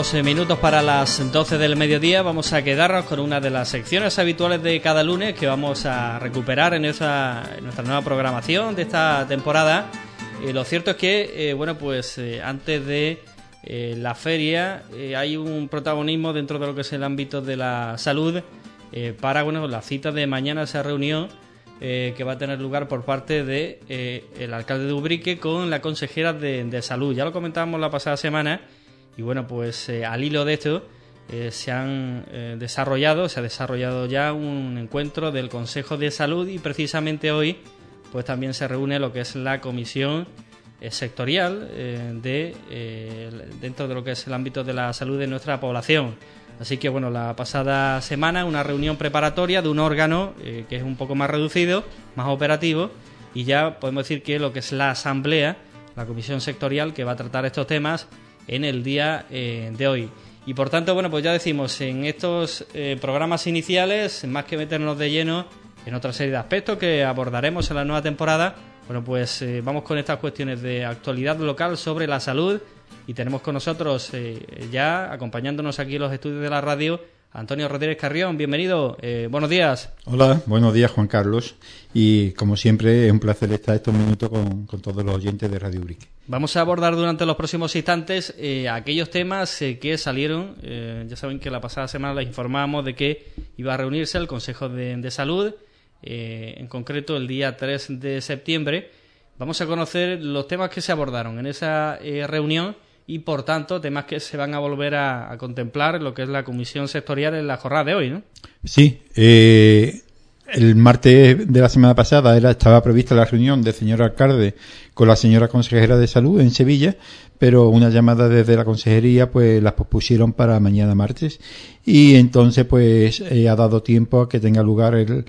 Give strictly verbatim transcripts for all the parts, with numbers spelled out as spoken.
Unos minutos para las doce del mediodía. Vamos a quedarnos con una de las secciones habituales de cada lunes que vamos a recuperar en nuestra, en nuestra nueva programación de esta temporada. Eh, lo cierto es que, eh, bueno, pues eh, antes de eh, la feria eh, hay un protagonismo dentro de lo que es el ámbito de la salud eh, para, bueno, la cita de mañana, esa reunión eh, que va a tener lugar por parte de eh, el alcalde de Ubrique con la consejera de, de salud. Ya lo comentábamos la pasada semana. Y bueno, pues eh, al hilo de esto eh, se han eh, desarrollado, se ha desarrollado ya un encuentro del Consejo de Salud y precisamente hoy pues también se reúne lo que es la comisión eh, sectorial eh, de eh, dentro de lo que es el ámbito de la salud de nuestra población. Así que bueno, la pasada semana una reunión preparatoria de un órgano eh, que es un poco más reducido, más operativo, y ya podemos decir que lo que es la asamblea, la comisión sectorial que va a tratar estos temas en el día eh, de hoy. Y por tanto, bueno, pues ya decimos, en estos eh, programas iniciales, más que meternos de lleno en otra serie de aspectos que abordaremos en la nueva temporada, bueno, pues eh, vamos con estas cuestiones de actualidad local sobre la salud y tenemos con nosotros eh, ya, acompañándonos aquí en los estudios de la radio, Antonio Rodríguez Carrión. Bienvenido, eh, buenos días. Hola, buenos días, Juan Carlos, y como siempre es un placer estar estos minutos con, con todos los oyentes de Radio Ubrique. Vamos a abordar durante los próximos instantes eh, aquellos temas eh, que salieron. Eh, ya saben que la pasada semana les informábamos de que iba a reunirse el Consejo de, de Salud, eh, en concreto el día tres de septiembre. Vamos a conocer los temas que se abordaron en esa eh, reunión y, por tanto, temas que se van a volver a, a contemplar en lo que es la comisión sectorial en la jornada de hoy, ¿no? Sí, eh, el martes de la semana pasada era estaba prevista la reunión del señor alcalde con la señora consejera de salud en Sevilla, pero una llamada desde la consejería pues las pospusieron para mañana martes y entonces pues eh, ha dado tiempo a que tenga lugar el,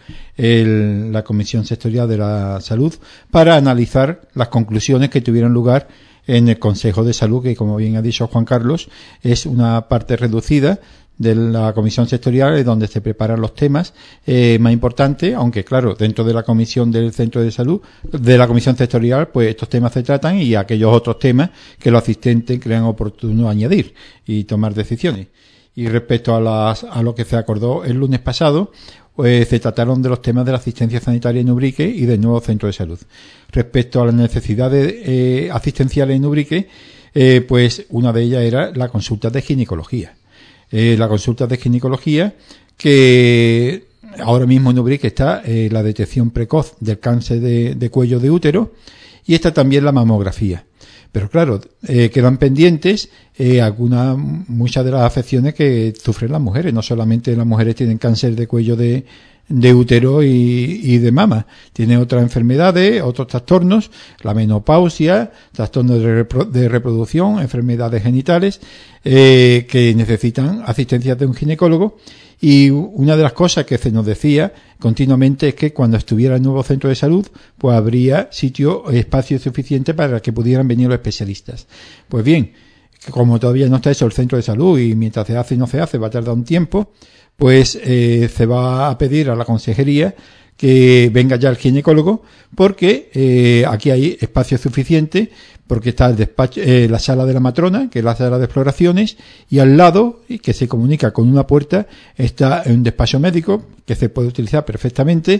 el, la comisión sectorial de la salud para analizar las conclusiones que tuvieron lugar en el Consejo de Salud, que como bien ha dicho Juan Carlos, es una parte reducida de la comisión sectorial donde se preparan los temas eh, más importantes, aunque claro, dentro de la comisión del centro de salud, de la comisión sectorial, pues estos temas se tratan y aquellos otros temas que los asistentes crean oportuno añadir y tomar decisiones. Y respecto a, las, a lo que se acordó el lunes pasado, pues se trataron de los temas de la asistencia sanitaria en Ubrique y del nuevo centro de salud. Respecto a las necesidades eh, asistenciales en Ubrique, eh, pues una de ellas era la consulta de ginecología. Eh, la consulta de ginecología que ahora mismo en Ubrique está eh, la detección precoz del cáncer de, de cuello de útero y está también la mamografía. Pero claro, eh, quedan pendientes eh, algunas, muchas de las afecciones que sufren las mujeres. No solamente las mujeres tienen cáncer de cuello de, de útero y, y de mama. Tienen otras enfermedades, otros trastornos, la menopausia, trastornos de, repro, de reproducción, enfermedades genitales, eh, que necesitan asistencia de un ginecólogo. Y una de las cosas que se nos decía continuamente es que cuando estuviera el nuevo centro de salud, pues habría sitio, espacio suficiente para que pudieran venir los especialistas. Pues bien, como todavía no está hecho el centro de salud y mientras se hace y no se hace va a tardar un tiempo, pues eh, se va a pedir a la consejería que venga ya el ginecólogo porque eh, aquí hay espacio suficiente porque está el despacho, eh, la sala de la matrona, que es la sala de exploraciones, y al lado, y que se comunica con una puerta, está un despacho médico que se puede utilizar perfectamente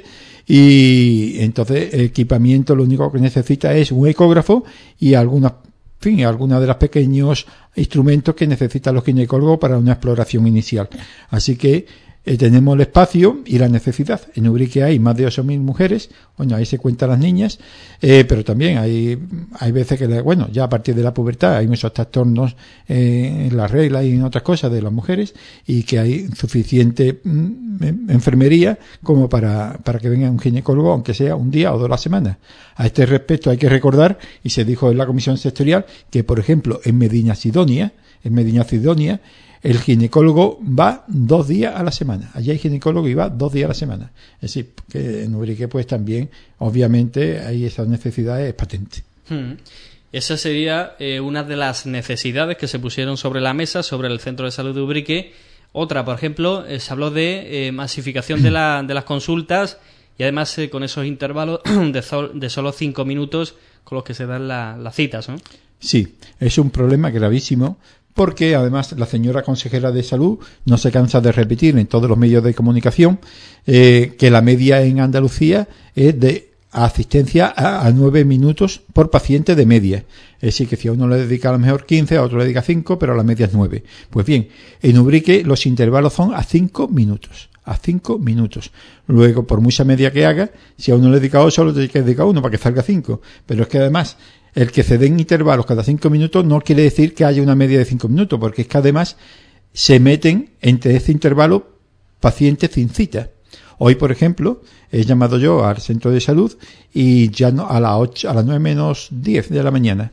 y entonces el equipamiento lo único que necesita es un ecógrafo y algunas En fin, algunos de los pequeños instrumentos que necesitan los ginecólogos para una exploración inicial. Así que eh, tenemos el espacio y la necesidad. En Ubrique hay más de ocho mil mujeres, bueno, ahí se cuentan las niñas, eh, pero también hay hay veces que, bueno, ya a partir de la pubertad hay muchos trastornos eh, en las reglas y en otras cosas de las mujeres y que hay suficiente mm, enfermería como para, para que venga un ginecólogo, aunque sea un día o dos a la semana. A este respecto hay que recordar, y se dijo en la comisión sectorial, que por ejemplo en Medina Sidonia, en Medina Sidonia, el ginecólogo va dos días a la semana. Allí hay ginecólogo y va dos días a la semana. Es decir, que en Ubrique pues también, obviamente, hay esas necesidades patentes. Hmm. Esa sería eh, una de las necesidades que se pusieron sobre la mesa, sobre el Centro de Salud de Ubrique. Otra, por ejemplo, eh, se habló de eh, masificación de, la, de las consultas y además eh, con esos intervalos de, sol, de solo cinco minutos con los que se dan la, las citas, ¿no? Sí, es un problema gravísimo porque además la señora consejera de salud no se cansa de repetir en todos los medios de comunicación eh, que la media en Andalucía es de asistencia a, a nueve minutos por paciente de media. Es decir, que si a uno le dedica a lo mejor quince, a otro le dedica cinco, pero a la media es nueve. Pues bien, en Ubrique los intervalos son a cinco minutos. A cinco minutos. Luego, por mucha media que haga, si a uno le dedica ocho, le tiene que dedicar uno para que salga cinco. Pero es que además, el que se den intervalos cada cinco minutos no quiere decir que haya una media de cinco minutos, porque es que además se meten entre ese intervalo pacientes sin cita. Hoy, por ejemplo, he llamado yo al centro de salud y ya no, a las ocho, a las nueve menos diez de la mañana,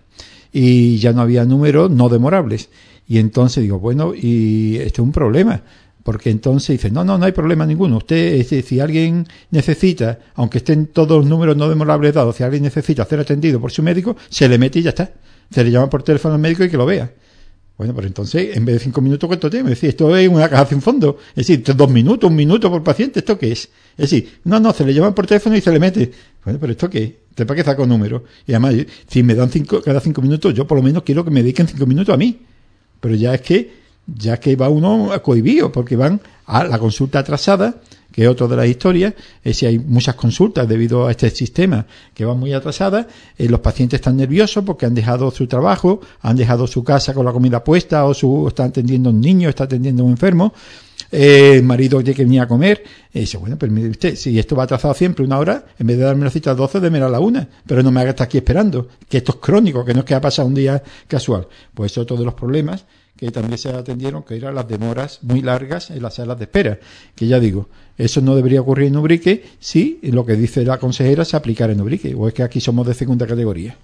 y ya no había números no demorables. Y entonces digo, bueno, y esto es un problema, porque entonces dice, no, no, no hay problema ninguno. Usted, si alguien necesita, aunque estén todos los números no demorables dados, si alguien necesita ser atendido por su médico, se le mete y ya está. Se le llama por teléfono al médico y que lo vea. Bueno, pues entonces, en vez de cinco minutos, ¿cuánto tiene? Es decir, esto es una caja sin fondo. Es decir, dos minutos, un minuto por paciente, ¿esto qué es? Es decir, no, no, se le llaman por teléfono y se le mete. Bueno, pero ¿esto qué? ¿Te para qué saco números? Y además, si me dan cinco, cada cinco minutos, yo por lo menos quiero que me dediquen cinco minutos a mí. Pero ya es que, ya que va uno a cohibido, porque van a la consulta atrasada, que es otra de las historias. Es si hay muchas consultas debido a este sistema que van muy atrasadas, eh, los pacientes están nerviosos porque han dejado su trabajo, han dejado su casa con la comida puesta, o su, está atendiendo a un niño, está atendiendo a un enfermo, eh, el marido tiene que venir a comer, y dice, bueno, pero mire usted, si esto va atrasado siempre una hora, en vez de darme la cita a las doce, démela a la una, pero no me haga estar aquí esperando, que esto es crónico, que no es que ha pasado un día casual. Pues eso es otro de los problemas que también se atendieron, que eran las demoras muy largas en las salas de espera, que ya digo, eso no debería ocurrir en Ubrique si lo que dice la consejera se aplicara en Ubrique, o es que aquí somos de segunda categoría.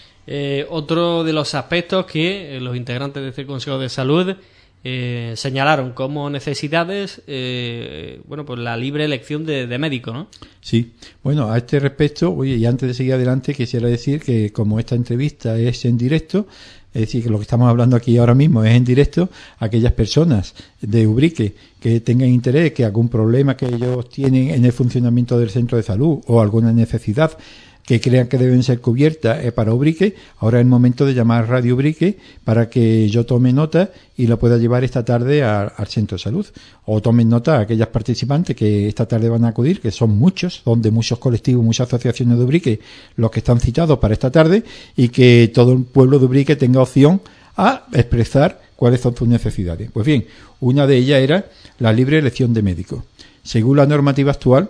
Eh, otro de los aspectos que eh, los integrantes de este Consejo de Salud eh, señalaron como necesidades, eh, bueno, pues la libre elección de, de médico, ¿no? Sí, bueno, a este respecto, oye, y antes de seguir adelante, quisiera decir que como esta entrevista es en directo, es decir, que lo que estamos hablando aquí ahora mismo es en directo, aquellas personas de Ubrique que tengan interés, que algún problema que ellos tienen en el funcionamiento del centro de salud o alguna necesidad que crean que deben ser cubiertas eh, para Ubrique, ahora es el momento de llamar a Radio Ubrique para que yo tome nota y lo pueda llevar esta tarde a, al centro de salud. O tomen nota a aquellas participantes que esta tarde van a acudir, que son muchos, son de muchos colectivos, muchas asociaciones de Ubrique, los que están citados para esta tarde, y que todo el pueblo de Ubrique tenga opción a expresar cuáles son sus necesidades. Pues bien, una de ellas era la libre elección de médicos. Según la normativa actual,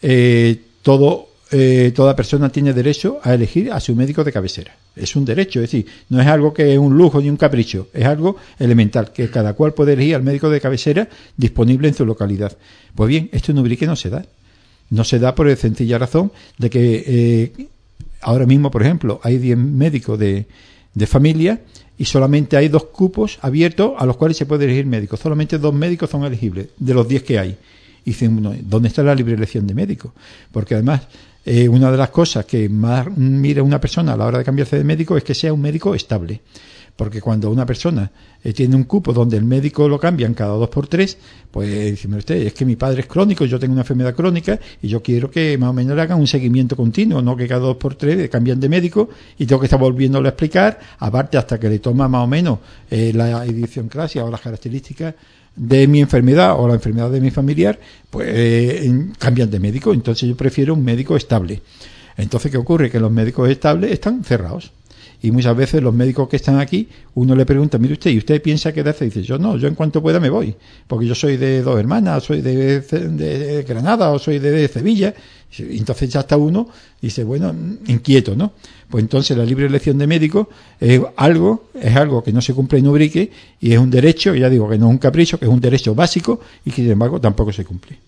eh, todo Eh, toda persona tiene derecho a elegir a su médico de cabecera. Es un derecho, es decir, no es algo que es un lujo ni un capricho, es algo elemental, que cada cual puede elegir al médico de cabecera disponible en su localidad. Pues bien, esto en Ubrique no se da. No se da por la sencilla razón de que eh, ahora mismo, por ejemplo, hay diez médicos de, de familia y solamente hay dos cupos abiertos a los cuales se puede elegir médicos. Solamente dos médicos son elegibles de los diez que hay. Y dicen, bueno, ¿dónde está la libre elección de médicos? Porque además, eh, una de las cosas que más mira una persona a la hora de cambiarse de médico es que sea un médico estable. Porque cuando una persona eh, tiene un cupo donde el médico lo cambian cada dos por tres, pues dice usted, es que mi padre es crónico, yo tengo una enfermedad crónica y yo quiero que más o menos le hagan un seguimiento continuo, no que cada dos por tres cambian de médico y tengo que estar volviéndole a explicar, aparte hasta que le toma más o menos eh, la edición clásica o las características de mi enfermedad o la enfermedad de mi familiar, pues eh, cambian de médico. Entonces yo prefiero un médico estable. Entonces, ¿qué ocurre? Que los médicos estables están cerrados. Y muchas veces los médicos que están aquí, uno le pregunta, mire usted, ¿y usted piensa quedarse? Y dice, yo no, yo en cuanto pueda me voy, porque yo soy de Dos Hermanas, soy de, de Granada o soy de Sevilla. Y entonces ya está uno y dice, bueno, inquieto, ¿no? Pues entonces la libre elección de médicos es algo, es algo que no se cumple en Ubrique y es un derecho, ya digo que no es un capricho, que es un derecho básico y que sin embargo tampoco se cumple.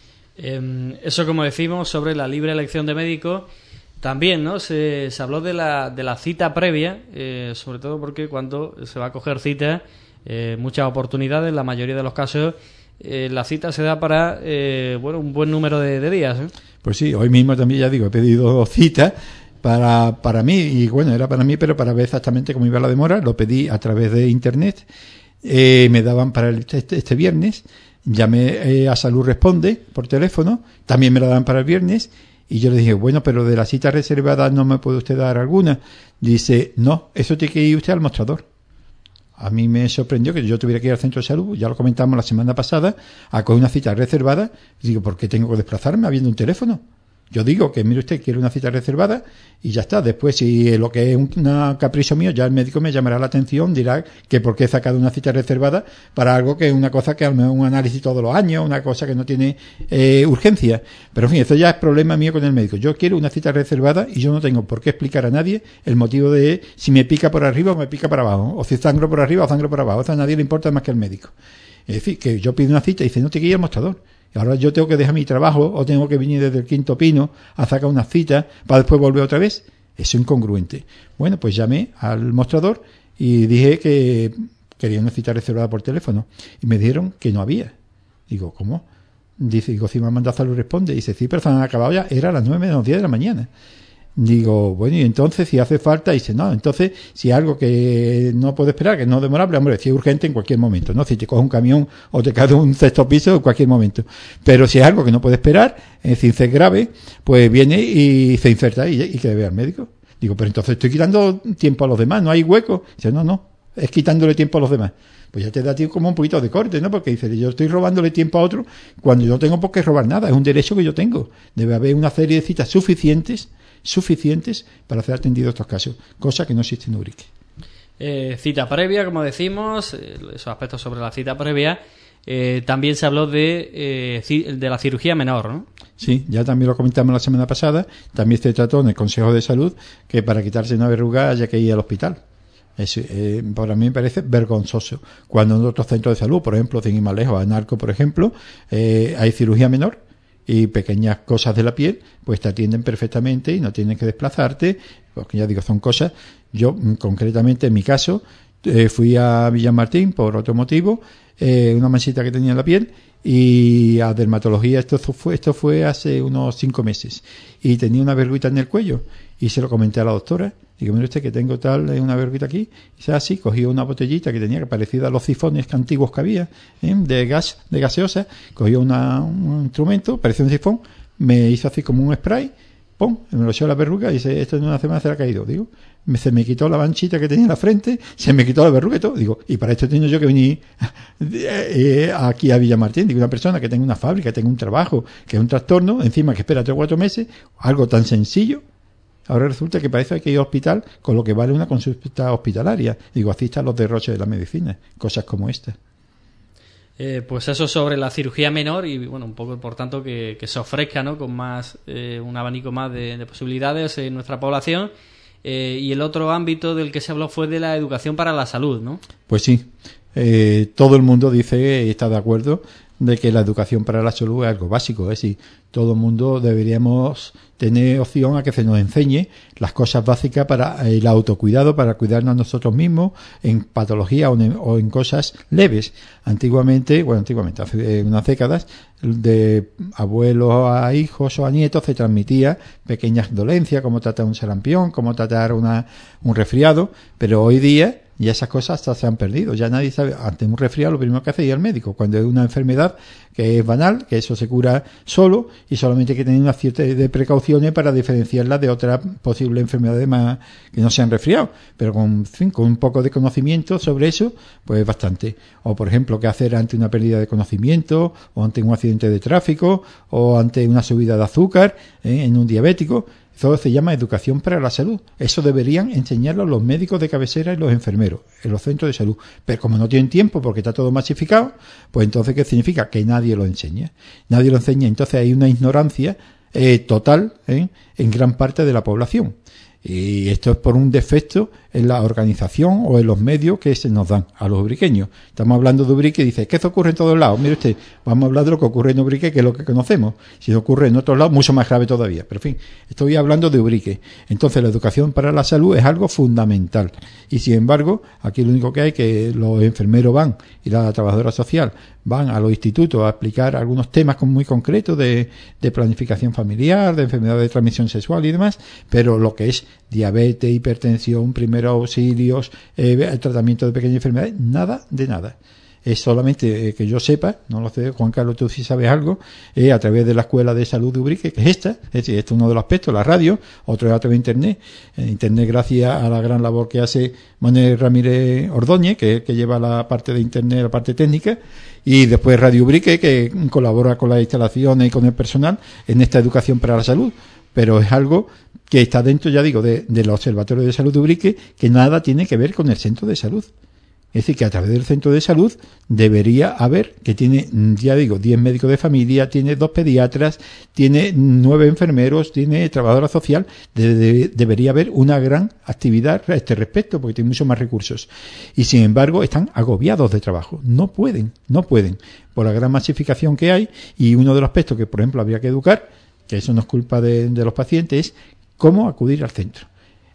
Eh, eso, como decimos, sobre la libre elección de médicos. También, ¿no? Se, se habló de la, de la cita previa, eh, sobre todo porque cuando se va a coger cita, eh, muchas oportunidades, en la mayoría de los casos, eh, la cita se da para, eh, bueno, un buen número de, de días, ¿eh? Pues sí, hoy mismo también, ya digo, he pedido citas para, para mí, y bueno, era para mí, pero para ver exactamente cómo iba la demora, lo pedí a través de internet, eh, me daban para el, este, este viernes, llamé eh, a Salud Responde por teléfono, también me la dan para el viernes. Y yo le dije, bueno, pero de la cita reservada no me puede usted dar alguna. Dice, no, eso tiene que ir usted al mostrador. a mí me sorprendió que yo tuviera que ir al centro de salud, ya lo comentamos la semana pasada, a coger una cita reservada, y digo, ¿por qué tengo que desplazarme habiendo un teléfono? Yo digo que, mire usted, quiero una cita reservada y ya está. Después, si lo que es un capricho mío, ya el médico me llamará la atención, dirá que por qué he sacado una cita reservada para algo que es una cosa que a lo mejor un análisis todos los años, una cosa que no tiene eh, urgencia. Pero, en fin, eso ya es problema mío con el médico. Yo quiero una cita reservada y yo no tengo por qué explicar a nadie el motivo de si me pica por arriba o me pica por abajo, o si sangro por arriba o sangro por abajo. Eso a nadie le importa más que al médico. Es decir, que yo pido una cita y dice, no te quiero ir al mostrador. Y ahora yo tengo que dejar mi trabajo o tengo que venir desde el Quinto Pino a sacar una cita para después volver otra vez. Eso es incongruente. Bueno, pues llamé al mostrador y dije que quería una cita reservada por teléfono. Y me dijeron que no había. Digo, ¿cómo? Dice, digo, si me han mandado salud responde. Dice, sí, pero se han acabado ya. Era a las nueve de los diez de la mañana. Digo, bueno, y entonces si hace falta, dice, no, entonces si es algo que no puede esperar, que no es demorable, hombre, si es urgente en cualquier momento, ¿no? Si te coge un camión o te cae de un sexto piso en cualquier momento. Pero si es algo que no puede esperar, es decir, si es grave, pues viene y se inserta y, y que le vea al médico. Digo, pero entonces estoy quitando tiempo a los demás, no hay hueco. Dice, no, no, es quitándole tiempo a los demás. Pues ya te da tiempo como un poquito de corte, ¿no? Porque dice, yo estoy robándole tiempo a otro cuando yo no tengo por qué robar nada, es un derecho que yo tengo. Debe haber una serie de citas suficientes suficientes para ser atendido estos casos, cosa que no existe en Ubrique. Eh, cita previa, como decimos, eh, esos aspectos sobre la cita previa. Eh, también se habló de, eh, de la cirugía menor, ¿no? Sí, ya también lo comentamos la semana pasada. También se trató en el Consejo de Salud que para quitarse una verruga haya que ir al hospital. Es, eh, para mí me parece vergonzoso. Cuando en otros centros de salud, por ejemplo, sin ir más lejos, en Arco, por ejemplo, eh, hay cirugía menor y pequeñas cosas de la piel, pues te atienden perfectamente y no tienes que desplazarte, porque ya digo, son cosas. Yo, concretamente, en mi caso, eh, fui a Villamartín por otro motivo, eh, una manchita que tenía en la piel, y a dermatología, esto fue, esto fue hace unos cinco meses, y tenía una verruguita en el cuello, y se lo comenté a la doctora. Digo, mire usted que tengo tal, una verruguita aquí. Y dice, así, cogí una botellita que tenía, que parecida a los sifones que antiguos que había, ¿eh? de gas, de gaseosa, cogí una, un instrumento, parecía un sifón, me hizo así como un spray, pum, me lo echó la verruga y dice, esto en una semana se le ha caído. Digo, me, se me quitó la manchita que tenía en la frente, se me quitó la verruga y todo. Digo, y para esto tengo yo que venir eh, aquí a Villamartín. Digo, una persona que tenga una fábrica, que tenga un trabajo, que es un trastorno, encima que espera tres o cuatro meses, algo tan sencillo. Ahora resulta que parece que hay que ir al hospital con lo que vale una consulta hospitalaria. Digo, así están los derroches de la medicina, cosas como esta. Eh, pues eso sobre la cirugía menor y bueno, un poco por tanto que, que se ofrezca, ¿no? Con más eh, un abanico más de, de posibilidades en nuestra población. Eh, y el otro ámbito del que se habló fue de la educación para la salud, ¿no? Pues sí, eh, todo el mundo dice y está de acuerdo de que la educación para la salud es algo básico, es decir, todo el mundo deberíamos tener opción a que se nos enseñe las cosas básicas para el autocuidado, para cuidarnos a nosotros mismos en patologías o en, o en cosas leves. Antiguamente, bueno, antiguamente, hace unas décadas, de abuelos a hijos o a nietos se transmitía pequeñas dolencias, como tratar un sarampión, como tratar una, un resfriado, pero hoy día y esas cosas hasta se han perdido. Ya nadie sabe, ante un resfriado lo primero que hace es ir al médico. Cuando es una enfermedad que es banal, que eso se cura solo y solamente hay que tener una cierta de precauciones para diferenciarla de otras posibles enfermedades más que no sean resfriados. Pero con, en fin, con un poco de conocimiento sobre eso, pues bastante. O por ejemplo, qué hacer ante una pérdida de conocimiento, o ante un accidente de tráfico, o ante una subida de azúcar ¿eh? en un diabético. Eso se llama educación para la salud. Eso deberían enseñarlo los médicos de cabecera y los enfermeros en los centros de salud. Pero como no tienen tiempo porque está todo masificado, pues entonces ¿qué significa? Que nadie lo enseña. Nadie lo enseña. Entonces hay una ignorancia eh, total ¿eh? en gran parte de la población. Y esto es por un defecto en la organización o en los medios que se nos dan a los ubriqueños. Estamos hablando de Ubrique y dice, ¿qué eso ocurre en todos lados? Mire usted, vamos a hablar de lo que ocurre en Ubrique, que es lo que conocemos. Si ocurre en otros lados, mucho más grave todavía. Pero en fin, estoy hablando de Ubrique. Entonces la educación para la salud es algo fundamental. Y sin embargo, aquí lo único que hay es que los enfermeros van y la trabajadora social van a los institutos a explicar algunos temas muy concretos de, de planificación familiar, de enfermedades de transmisión sexual y demás, pero lo que es diabetes, hipertensión, primeros auxilios, eh, el tratamiento de pequeñas enfermedades, nada de nada. es solamente eh, que yo sepa, no lo sé, Juan Carlos, tú sí sabes algo, eh, a través de la Escuela de Salud de Ubrique, que es esta, es decir, este es uno de los aspectos, la radio, otro es a través de Internet. En Internet, gracias a la gran labor que hace Manuel Ramírez Ordóñez, que es el que lleva la parte de Internet, la parte técnica, y después Radio Ubrique, que colabora con las instalaciones y con el personal en esta educación para la salud. Pero es algo que está dentro, ya digo, de, del Observatorio de Salud de Ubrique, que nada tiene que ver con el centro de salud. Es decir, que a través del centro de salud debería haber, que tiene, ya digo, diez médicos de familia, tiene dos pediatras, tiene nueve enfermeros, tiene trabajadora social, de, de, debería haber una gran actividad a este respecto, porque tiene muchos más recursos. Y sin embargo, están agobiados de trabajo. No pueden, no pueden, por la gran masificación que hay. Y uno de los aspectos que, por ejemplo, habría que educar, que eso no es culpa de, de los pacientes, es cómo acudir al centro.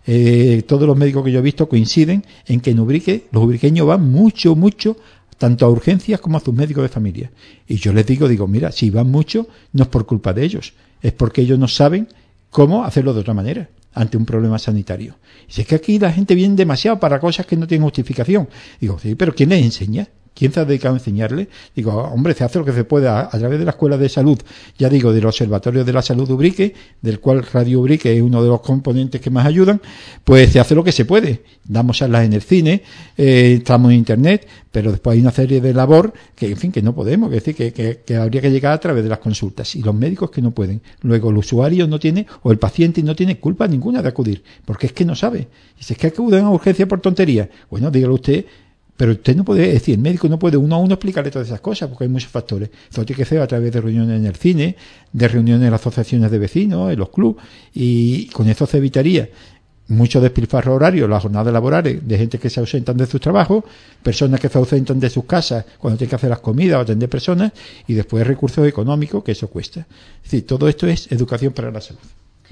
Eh, todos los médicos que yo he visto coinciden en que en Ubrique los ubriqueños van mucho, mucho, tanto a urgencias como a sus médicos de familia. Y yo les digo, digo, mira, si van mucho, no es por culpa de ellos, es porque ellos no saben cómo hacerlo de otra manera ante un problema sanitario. Y si es que aquí la gente viene demasiado para cosas que no tienen justificación. Digo, sí, pero ¿quién les enseña? ¿Quién se ha dedicado a enseñarle? Digo, hombre, se hace lo que se puede a, a través de la Escuela de Salud, ya digo, del Observatorio de la Salud de Ubrique, del cual Radio Ubrique es uno de los componentes que más ayudan, pues se hace lo que se puede. Damos charlas en el cine, eh, estamos en Internet, pero después hay una serie de labor que, en fin, que no podemos, es decir, que, que, que habría que llegar a través de las consultas, y los médicos que no pueden. Luego el usuario no tiene, o el paciente no tiene culpa ninguna de acudir, porque es que no sabe. Y si es que acuden a urgencia por tontería, bueno, dígalo usted. Pero usted no puede, es decir, el médico no puede uno a uno explicarle todas esas cosas, porque hay muchos factores. Eso tiene que ser a través de reuniones en el cine, de reuniones en las asociaciones de vecinos, en los clubes, y con eso se evitaría mucho despilfarro horario, las jornadas laborales de gente que se ausentan de sus trabajos, personas que se ausentan de sus casas cuando tienen que hacer las comidas o atender personas, y después recursos económicos, que eso cuesta. Es decir, todo esto es educación para la salud.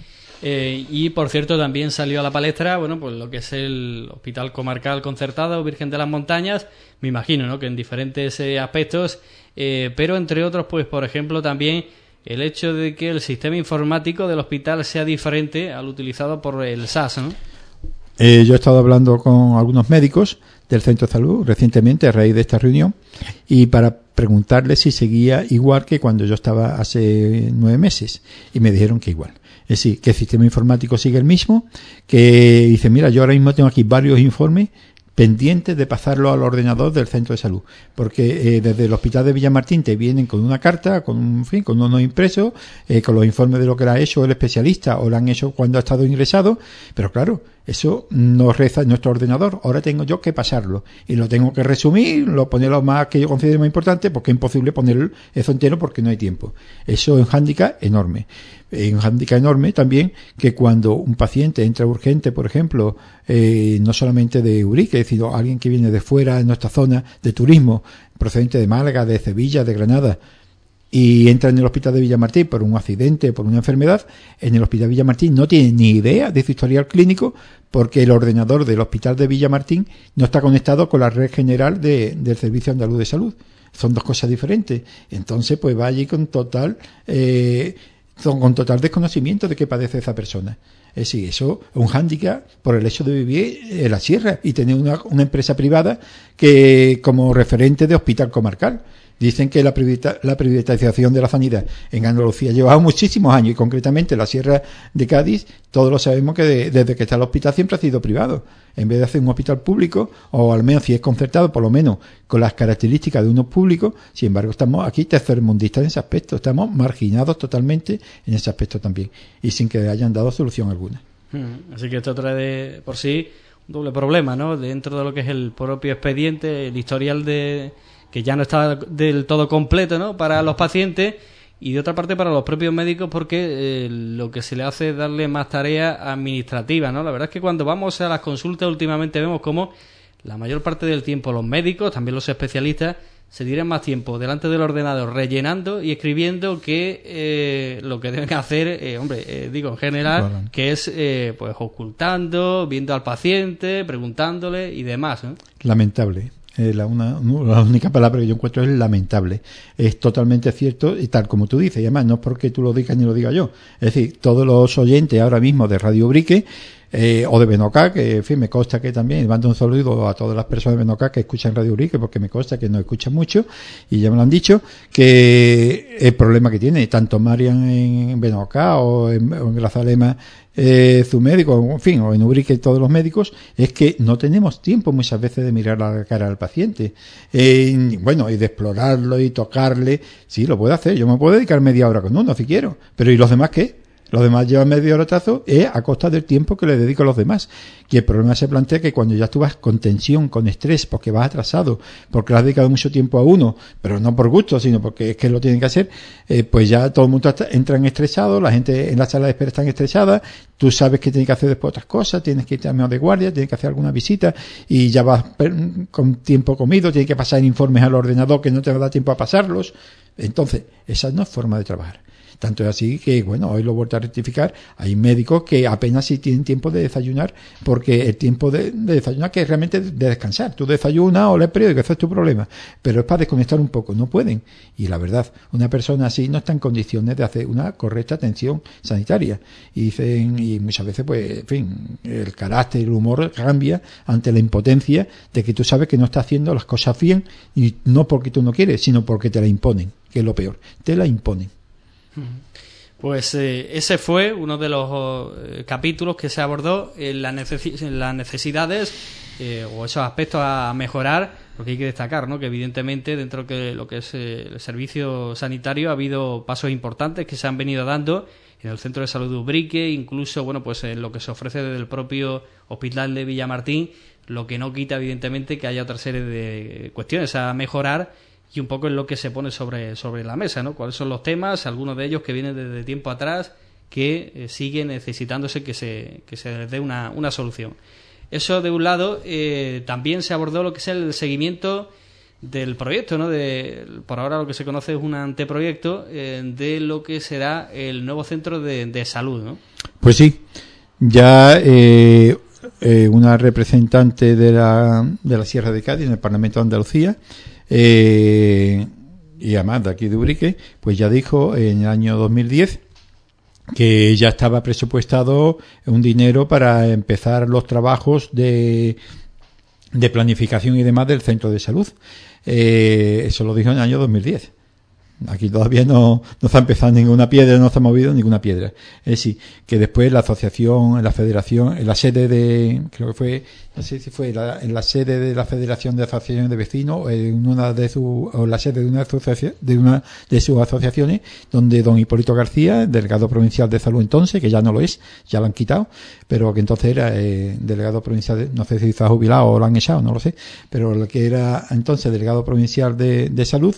Eh, y por cierto también salió a la palestra, bueno, pues lo que es el Hospital Comarcal Concertado Virgen de las Montañas, me imagino, ¿no?, que en diferentes eh, aspectos, eh, pero entre otros, pues por ejemplo también el hecho de que el sistema informático del hospital sea diferente al utilizado por el S A S, ¿no? Eh, yo he estado hablando con algunos médicos del centro de salud recientemente a raíz de esta reunión, y para preguntarles si seguía igual que cuando yo estaba hace nueve meses, y me dijeron que igual. Es decir, que el sistema informático sigue el mismo, que dice, mira, yo ahora mismo tengo aquí varios informes pendientes de pasarlo al ordenador del centro de salud, porque eh, desde el hospital de Villamartín te vienen con una carta, con un en fin, con unos impresos, eh, con los informes de lo que le ha hecho el especialista o lo han hecho cuando ha estado ingresado, pero claro, eso no reza en nuestro ordenador, ahora tengo yo que pasarlo y lo tengo que resumir, lo poner lo más que yo considero más importante, porque es imposible poner eso entero porque no hay tiempo. Eso es un hándicap enorme. Es un hándicap enorme también que cuando un paciente entra urgente, por ejemplo, eh, no solamente de Ubrique, sino alguien que viene de fuera, de nuestra zona de turismo, procedente de Málaga, de Sevilla, de Granada, y entra en el hospital de Villamartín por un accidente, por una enfermedad, en el hospital de Villamartín no tiene ni idea de su historial clínico, porque el ordenador del hospital de Villamartín no está conectado con la red general de, del Servicio Andaluz de Salud. Son dos cosas diferentes. Entonces, pues va allí con total, eh, con total desconocimiento de qué padece esa persona. Es decir, eso es un hándicap por el hecho de vivir en la sierra y tener una, una empresa privada que como referente de hospital comarcal. Dicen que la, privata, la privatización de la sanidad en Andalucía lleva muchísimos años, y concretamente la Sierra de Cádiz, todos lo sabemos que de, desde que está el hospital siempre ha sido privado. En vez de hacer un hospital público, o al menos si es concertado, por lo menos con las características de unos públicos, sin embargo estamos aquí tercermundistas en ese aspecto, estamos marginados totalmente en ese aspecto también, y sin que hayan dado solución alguna. Así que esto trae de por sí un doble problema, ¿no? Dentro de lo que es el propio expediente, el historial de que ya no está del todo completo, ¿no?, para los pacientes, y de otra parte para los propios médicos, porque eh, lo que se le hace es darle más tarea administrativa, ¿no? La verdad es que cuando vamos a las consultas últimamente vemos como la mayor parte del tiempo los médicos, también los especialistas, se tiran más tiempo delante del ordenador rellenando y escribiendo que eh, lo que deben hacer, eh, hombre, eh, digo en general, bueno, que es eh, pues ocultando, viendo al paciente, preguntándole y demás, ¿no? Lamentable. Eh, la, una, la única palabra que yo encuentro es lamentable. Es totalmente cierto, y tal como tú dices, y además no es porque tú lo digas ni lo diga yo. Es decir, todos los oyentes ahora mismo de Radio Ubrique, eh, o de Benocá, que en fin, me consta que también, mando un saludo a todas las personas de Benocá que escuchan Radio Urique, porque me consta que no escuchan mucho, y ya me lo han dicho, que el problema que tiene, tanto Marian en Benocá o en, o en Grazalema, Eh, su médico, en fin, o en Ubrique todos los médicos, es que no tenemos tiempo muchas veces de mirar la cara al paciente. Eh, bueno, y de explorarlo y tocarle, sí, lo puedo hacer. Yo me puedo dedicar media hora con uno si quiero, pero ¿y los demás qué? Los demás llevan medio horotazo, es a costa del tiempo que le dedico a los demás. Y el problema se plantea que cuando ya tú vas con tensión, con estrés, porque vas atrasado, porque le has dedicado mucho tiempo a uno, pero no por gusto, sino porque es que lo tienen que hacer, eh, pues ya todo el mundo entra en estresado, la gente en la sala de espera está estresada, tú sabes que tienes que hacer después otras cosas, tienes que ir también de guardia, tienes que hacer alguna visita, y ya vas con tiempo comido, tienes que pasar informes al ordenador que no te da tiempo a pasarlos. Entonces, esa no es forma de trabajar. Tanto es así que, bueno, hoy lo he vuelto a rectificar, hay médicos que apenas si tienen tiempo de desayunar, porque el tiempo de, de desayunar que es realmente de descansar. Tú desayunas o lees periódico, eso es tu problema, pero es para desconectar un poco, no pueden. Y la verdad, una persona así no está en condiciones de hacer una correcta atención sanitaria. Y dicen, y muchas veces, pues, en fin, el carácter, el humor cambia ante la impotencia de que tú sabes que no estás haciendo las cosas bien, y no porque tú no quieres, sino porque te la imponen, que es lo peor, te la imponen. Pues eh, ese fue uno de los eh, capítulos que se abordó en, la necesi- en las necesidades eh, o esos aspectos a mejorar, porque hay que destacar, ¿no?, que evidentemente dentro de lo que es eh, el servicio sanitario ha habido pasos importantes que se han venido dando en el Centro de Salud de Ubrique, incluso bueno, pues en lo que se ofrece desde el propio Hospital de Villamartín, lo que no quita evidentemente que haya otra serie de cuestiones a mejorar. Y un poco es lo que se pone sobre, sobre la mesa, ¿no? ¿Cuáles son los temas? Algunos de ellos que vienen desde tiempo atrás, que eh, siguen necesitándose que se, que se les dé una, una solución. Eso de un lado. Eh, también se abordó lo que es el seguimiento del proyecto, ¿no? De, por ahora lo que se conoce es un anteproyecto eh, de lo que será el nuevo centro de, de salud, ¿no? Pues sí, ya eh, eh, una representante de la, de la Sierra de Cádiz en el Parlamento de Andalucía, Eh, y además de aquí de Ubrique, pues ya dijo en el año dos mil diez que ya estaba presupuestado un dinero para empezar los trabajos de, de planificación y demás del centro de salud. Eh, eso lo dijo en el año dos mil diez. Aquí todavía no, no se ha empezado ninguna piedra, no se ha movido ninguna piedra. Es decir, que después la asociación, la federación, en la sede de, creo que fue, no sé si fue la, en la sede de la Federación de Asociaciones de Vecinos, o en una de sus, o la sede de una asociación, de una de sus asociaciones, donde don Hipólito García, delegado provincial de salud entonces, que ya no lo es, ya lo han quitado, pero que entonces era eh, delegado provincial, de, no sé si está jubilado o lo han echado, no lo sé, pero el que era entonces delegado provincial de, de salud,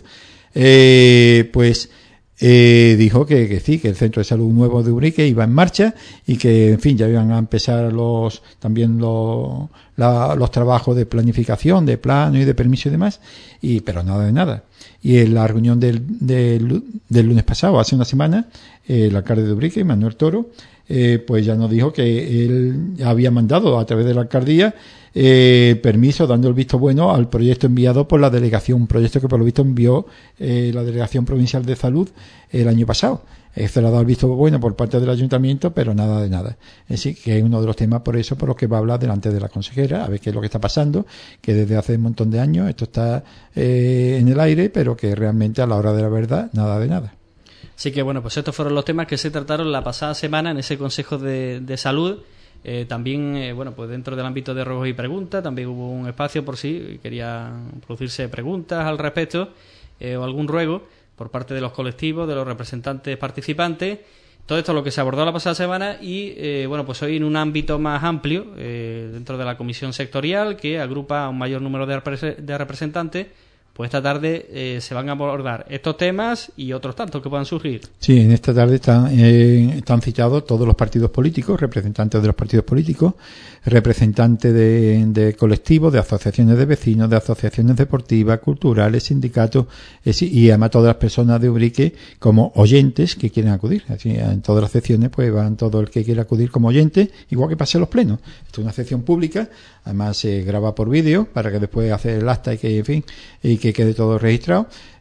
Eh, pues eh, dijo que, que sí, que el centro de salud nuevo de Ubrique iba en marcha y que, en fin, ya iban a empezar los también los, la, los trabajos de planificación, de plano y de permiso y demás, y pero nada de nada. Y en la reunión del, del, del lunes pasado, hace una semana, eh, el alcalde de Ubrique, Manuel Toro, eh, pues ya nos dijo que él había mandado a través de la alcaldía eh, permiso, dando el visto bueno al proyecto enviado por la delegación, un proyecto que por lo visto envió eh, la Delegación Provincial de Salud el año pasado. Se le ha dado el visto bueno por parte del ayuntamiento, pero nada de nada. Es decir, que es uno de los temas por eso por los que va a hablar delante de la consejera, a ver qué es lo que está pasando, que desde hace un montón de años esto está eh, en el aire, pero que realmente a la hora de la verdad, nada de nada. Así que bueno, pues estos fueron los temas que se trataron la pasada semana en ese Consejo de, de Salud. Eh, también, eh, bueno, pues dentro del ámbito de ruegos y preguntas, también hubo un espacio por si querían producirse preguntas al respecto eh, o algún ruego por parte de los colectivos, de los representantes participantes. Todo esto es lo que se abordó la pasada semana y, eh, bueno, pues hoy en un ámbito más amplio, eh, dentro de la comisión sectorial, que agrupa a un mayor número de, repre- de representantes, pues esta tarde eh, se van a abordar estos temas y otros tantos que puedan surgir. Sí, en esta tarde están, eh, están citados todos los partidos políticos, representantes de los partidos políticos, representantes de, de colectivos, de asociaciones de vecinos, de asociaciones deportivas, culturales, sindicatos, eh, y además todas las personas de Ubrique como oyentes que quieren acudir. Así, en todas las secciones pues van todo el que quiera acudir como oyente, igual que pase en los plenos. Esto es una sección pública, además se graba por vídeo para que después hacer el acta y que, en fin, y que quede todo registrado.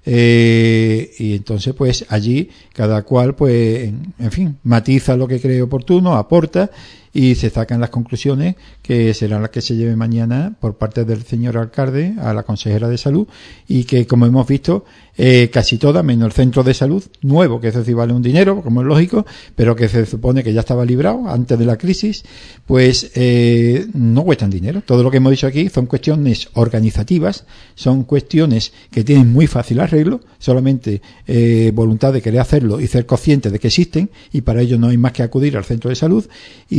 Eh, y entonces, pues allí cada cual, pues, en, en fin, matiza lo que cree oportuno, aporta y se sacan las conclusiones que serán las que se lleve mañana por parte del señor alcalde a la consejera de salud, y que, como hemos visto, eh, casi todas, menos el centro de salud nuevo, que eso sí vale un dinero, como es lógico, pero que se supone que ya estaba librado antes de la crisis, pues eh, no cuestan dinero. Todo lo que hemos dicho aquí son cuestiones organizativas, son cuestiones que tienen muy fácil arreglo, solamente eh, voluntad de querer hacerlo y ser consciente de que existen, y para ello no hay más que acudir al centro de salud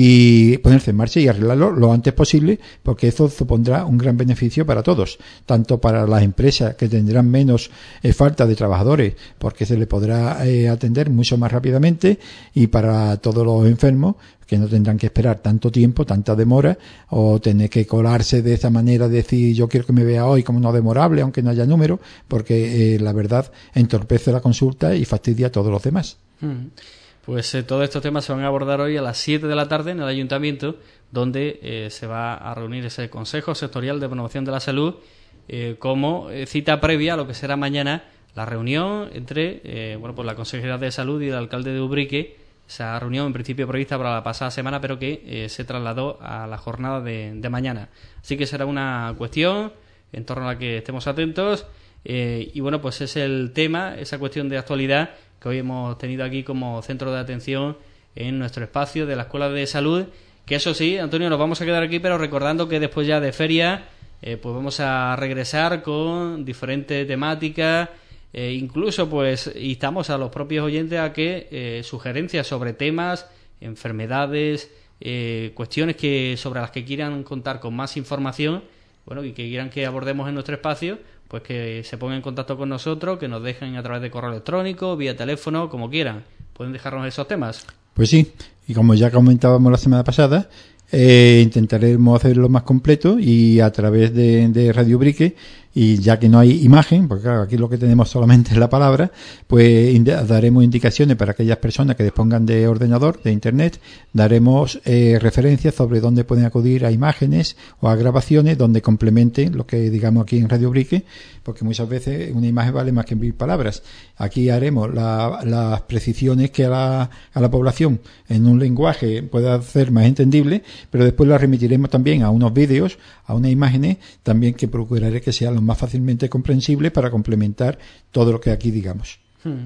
y ponerse en marcha y arreglarlo lo antes posible, porque eso supondrá un gran beneficio para todos, tanto para las empresas, que tendrán menos eh, falta de trabajadores porque se le podrá eh, atender mucho más rápidamente, y para todos los enfermos, que no tendrán que esperar tanto tiempo, tanta demora, o tener que colarse de esa manera, de decir yo quiero que me vea hoy como no demorable, aunque no haya número, porque eh, la verdad entorpece la consulta y fastidia a todos los demás. Hmm. Pues eh, todos estos temas se van a abordar hoy a las siete de la tarde en el Ayuntamiento, donde eh, se va a reunir ese Consejo Sectorial de Promoción de la Salud eh, como eh, cita previa a lo que será mañana la reunión entre eh, bueno, pues la Consejería de Salud y el alcalde de Ubrique. Esa reunión en principio prevista para la pasada semana, pero que eh, se trasladó a la jornada de, de mañana. Así que será una cuestión en torno a la que estemos atentos. Eh, y bueno, pues es el tema, esa cuestión de actualidad que hoy hemos tenido aquí como centro de atención en nuestro espacio de la Escuela de Salud, que eso sí, Antonio, nos vamos a quedar aquí, pero recordando que después ya de feria eh, pues vamos a regresar con diferentes temáticas, eh, incluso pues instamos a los propios oyentes a que eh, sugerencias sobre temas, enfermedades, eh, cuestiones que sobre las que quieran contar con más información, bueno, y que quieran que abordemos en nuestro espacio, pues que se pongan en contacto con nosotros, que nos dejen a través de correo electrónico, vía teléfono, como quieran. ¿Pueden dejarnos esos temas? Pues sí, y como ya comentábamos la semana pasada, eh, intentaremos hacerlo más completo y a través de, de Radio Ubrique, y ya que no hay imagen, porque claro, aquí lo que tenemos solamente es la palabra, pues ind- daremos indicaciones para aquellas personas que dispongan de ordenador, de internet, daremos eh, referencias sobre dónde pueden acudir a imágenes o a grabaciones donde complementen lo que digamos aquí en Radio Ubrique, porque muchas veces una imagen vale más que mil palabras. Aquí haremos la, las precisiones que a la, a la población en un lenguaje pueda ser más entendible, pero después las remitiremos también a unos vídeos, a unas imágenes, también que procuraré que sean lo más fácilmente comprensibles para complementar todo lo que aquí digamos.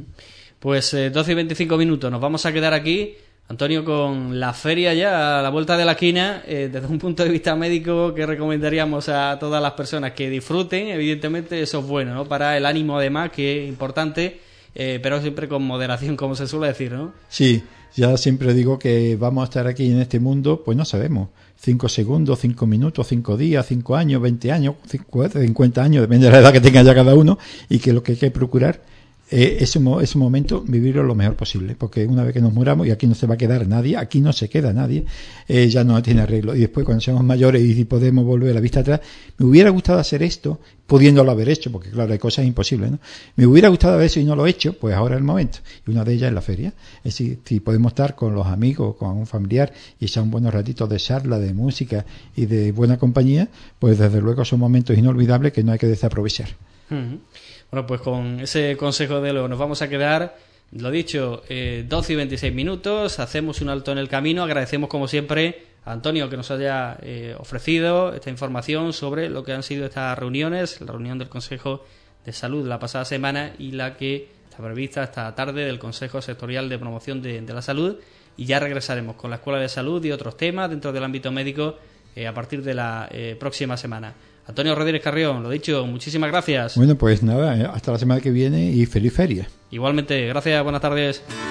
Pues eh, doce y veinticinco minutos, nos vamos a quedar aquí, Antonio, con la feria ya a la vuelta de la esquina. Eh, desde un punto de vista médico, que recomendaríamos a todas las personas que disfruten, evidentemente eso es bueno, ¿no? Para el ánimo además, que es importante, eh, pero siempre con moderación, como se suele decir, ¿no? Sí, ya siempre digo que vamos a estar aquí en este mundo, pues no sabemos, cinco segundos, cinco minutos, cinco días, cinco años, veinte años, cincuenta años, depende de la edad que tenga ya cada uno, y que lo que hay que procurar eh, es un, es un momento vivirlo lo mejor posible, porque una vez que nos muramos, y aquí no se va a quedar nadie, aquí no se queda nadie, eh, ya no tiene arreglo, y después cuando seamos mayores y si podemos volver la vista atrás, me hubiera gustado hacer esto, pudiéndolo haber hecho, porque claro, hay cosas imposibles, ¿no? Me hubiera gustado haber eso y no lo he hecho, pues ahora es el momento, y una de ellas es la feria. Es decir, si podemos estar con los amigos, con un familiar, y echar un buenos ratitos de charla, de música y de buena compañía, pues desde luego son momentos inolvidables que no hay que desaprovechar. Uh-huh. Bueno, pues con ese consejo de luego nos vamos a quedar. Lo dicho, eh, doce y veintiséis minutos, hacemos un alto en el camino, agradecemos como siempre a Antonio que nos haya eh, ofrecido esta información sobre lo que han sido estas reuniones, la reunión del Consejo de Salud la pasada semana y la que está prevista esta tarde del Consejo Sectorial de Promoción de, de la Salud, y ya regresaremos con la Escuela de Salud y otros temas dentro del ámbito médico eh, a partir de la eh, próxima semana. Antonio Rodríguez Carrión, lo dicho, muchísimas gracias. Bueno, pues nada, hasta la semana que viene y feliz feria. Igualmente, gracias, buenas tardes.